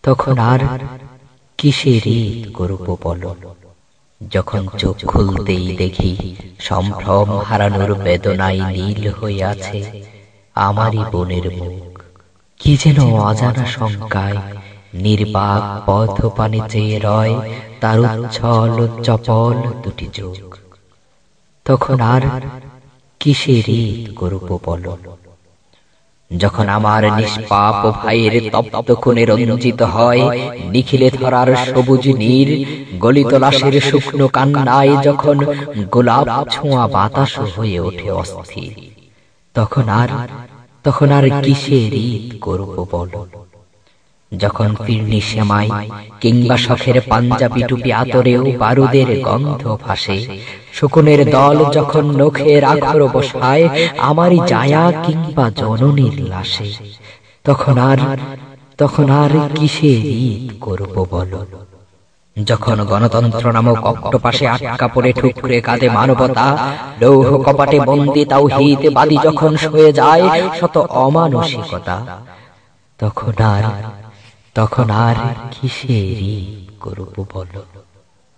তখন আর কিসের ঈদ করব বলো। যখন চোখ খুলতেই দেখি সম্ভ্রম হারানোর বেদনায় নীল হয়ে আছে আমারই বোনের মুখ। কি যেন অজানা শঙ্কায় নির্বাক পথ পানে চেয়ে রয় তার উচ্ছল চপল দুটি চোখ। তখন আর কিসের ঈদ করব বলো। যখন আমার নিষ্পাপ ভাইয়ের তপ্ত খুনে রঞ্জিত হয় নিখিলে ধরার সবুজ নীর, গলিত লাশের শুকনো কান্নায় যখন গোলাপ ছোঁয়া বাতাস হয়ে ওঠে অস্থির, তখন আর কিসের ঈদ করব বলো। যখন ফিরনি সেমাই কিংবা শখের পাঞ্জাবি টুপি আতরেও বারুদের গন্ধ ভাসে, শকুনের দল যখন নখের আখর বসায় আমারই জায়া কিংবা জননীর লাশে, তখন আর কিসের ঈদ করব বলো। যখন গণতন্ত্র নামক অক্টোপাসে আটকা পড়ে ঠুকরে কাঁদে মানবতা, লৌহ কপাটে বন্দি তাওহীদবাদী যখন সয়ে যায় শত অমানসিকতা, তখন আর কিসের ঈদ করব বলো।